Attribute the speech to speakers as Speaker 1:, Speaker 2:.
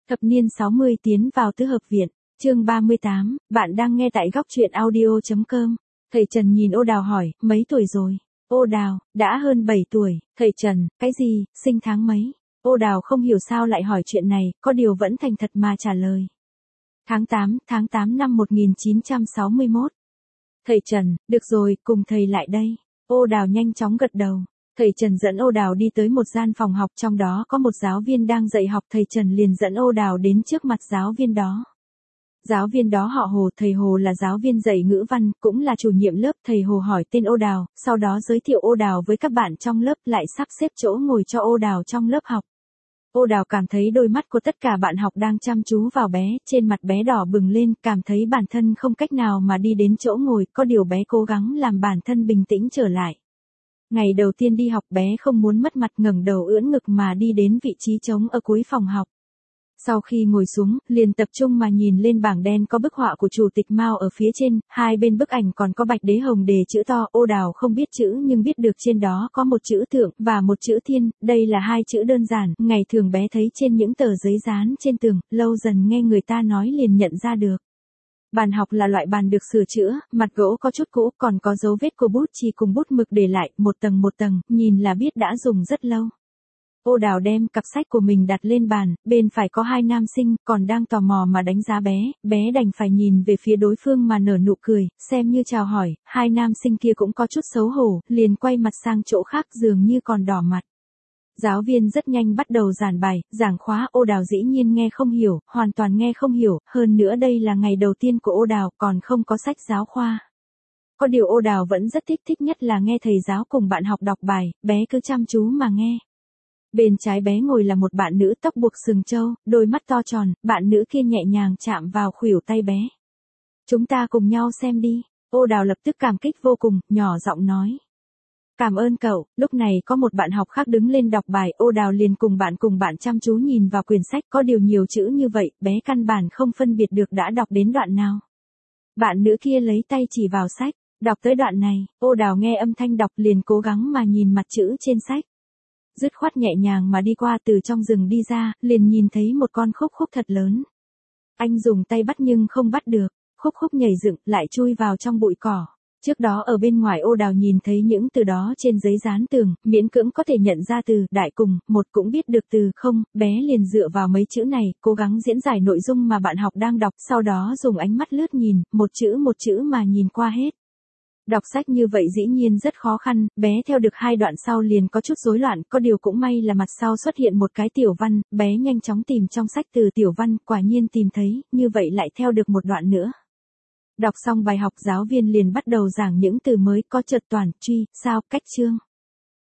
Speaker 1: Thập niên 60 tiến vào tứ hợp viện, chương 38, bạn đang nghe tại góc truyện audio.com. Thầy Trần nhìn Ô Đào hỏi, mấy tuổi rồi? Ô Đào, đã hơn 7 tuổi. Thầy Trần, cái gì, sinh tháng mấy? Ô Đào không hiểu sao lại hỏi chuyện này, có điều vẫn thành thật mà trả lời. Tháng 8 năm 1961. Thầy Trần, được rồi, cùng thầy lại đây. Ô Đào nhanh chóng gật đầu. Thầy Trần dẫn Ô Đào đi tới một gian phòng học, trong đó có một giáo viên đang dạy học. Thầy Trần liền dẫn Ô Đào đến trước mặt giáo viên đó. Giáo viên đó họ Hồ, thầy Hồ là giáo viên dạy ngữ văn, cũng là chủ nhiệm lớp. Thầy Hồ hỏi tên Ô Đào, sau đó giới thiệu Ô Đào với các bạn trong lớp, lại sắp xếp chỗ ngồi cho Ô Đào trong lớp học. Ô Đào cảm thấy đôi mắt của tất cả bạn học đang chăm chú vào bé, trên mặt bé đỏ bừng lên, cảm thấy bản thân không cách nào mà đi đến chỗ ngồi, có điều bé cố gắng làm bản thân bình tĩnh trở lại. Ngày đầu tiên đi học bé không muốn mất mặt, ngẩng đầu ưỡn ngực mà đi đến vị trí trống ở cuối phòng học. Sau khi ngồi xuống, liền tập trung mà nhìn lên bảng đen có bức họa của Chủ tịch Mao ở phía trên, hai bên bức ảnh còn có Bạch Đế Hồng đề chữ to. Ô Đào không biết chữ nhưng biết được trên đó có một chữ Thượng và một chữ Thiên, đây là hai chữ đơn giản, ngày thường bé thấy trên những tờ giấy dán trên tường, lâu dần nghe người ta nói liền nhận ra được. Bàn học là loại bàn được sửa chữa, mặt gỗ có chút cũ, còn có dấu vết của bút chì cùng bút mực để lại, một tầng, nhìn là biết đã dùng rất lâu. Ô Đào đem cặp sách của mình đặt lên bàn, bên phải có hai nam sinh, còn đang tò mò mà đánh giá bé đành phải nhìn về phía đối phương mà nở nụ cười, xem như chào hỏi. Hai nam sinh kia cũng có chút xấu hổ, liền quay mặt sang chỗ khác, dường như còn đỏ mặt. Giáo viên rất nhanh bắt đầu giảng bài, giảng khóa. Ô Đào dĩ nhiên nghe không hiểu, hoàn toàn nghe không hiểu, hơn nữa đây là ngày đầu tiên của Ô Đào, còn không có sách giáo khoa. Có điều Ô Đào vẫn rất thích nhất là nghe thầy giáo cùng bạn học đọc bài, bé cứ chăm chú mà nghe. Bên trái bé ngồi là một bạn nữ tóc buộc sừng trâu, đôi mắt to tròn, bạn nữ kia nhẹ nhàng chạm vào khuỷu tay bé. Chúng ta cùng nhau xem đi. Ô Đào lập tức cảm kích vô cùng, nhỏ giọng nói. Cảm ơn cậu. Lúc này có một bạn học khác đứng lên đọc bài, Ô Đào liền cùng bạn chăm chú nhìn vào quyển sách, có điều nhiều chữ như vậy, bé căn bản không phân biệt được đã đọc đến đoạn nào. Bạn nữ kia lấy tay chỉ vào sách, đọc tới đoạn này. Ô Đào nghe âm thanh đọc liền cố gắng mà nhìn mặt chữ trên sách. Dứt khoát nhẹ nhàng mà đi qua, từ trong rừng đi ra, liền nhìn thấy một con khúc thật lớn. Anh dùng tay bắt nhưng không bắt được, khúc nhảy dựng, lại chui vào trong bụi cỏ. Trước đó ở bên ngoài Ô Đào nhìn thấy những từ đó trên giấy dán tường, miễn cưỡng có thể nhận ra từ đại cùng, một cũng biết được từ không, bé liền dựa vào mấy chữ này, cố gắng diễn giải nội dung mà bạn học đang đọc, sau đó dùng ánh mắt lướt nhìn, một chữ mà nhìn qua hết. Đọc sách như vậy dĩ nhiên rất khó khăn, bé theo được hai đoạn sau liền có chút rối loạn, có điều cũng may là mặt sau xuất hiện một cái tiểu văn, bé nhanh chóng tìm trong sách từ tiểu văn, quả nhiên tìm thấy, như vậy lại theo được một đoạn nữa. Đọc xong bài học giáo viên liền bắt đầu giảng những từ mới, có chợt toàn, truy, sao, cách chương.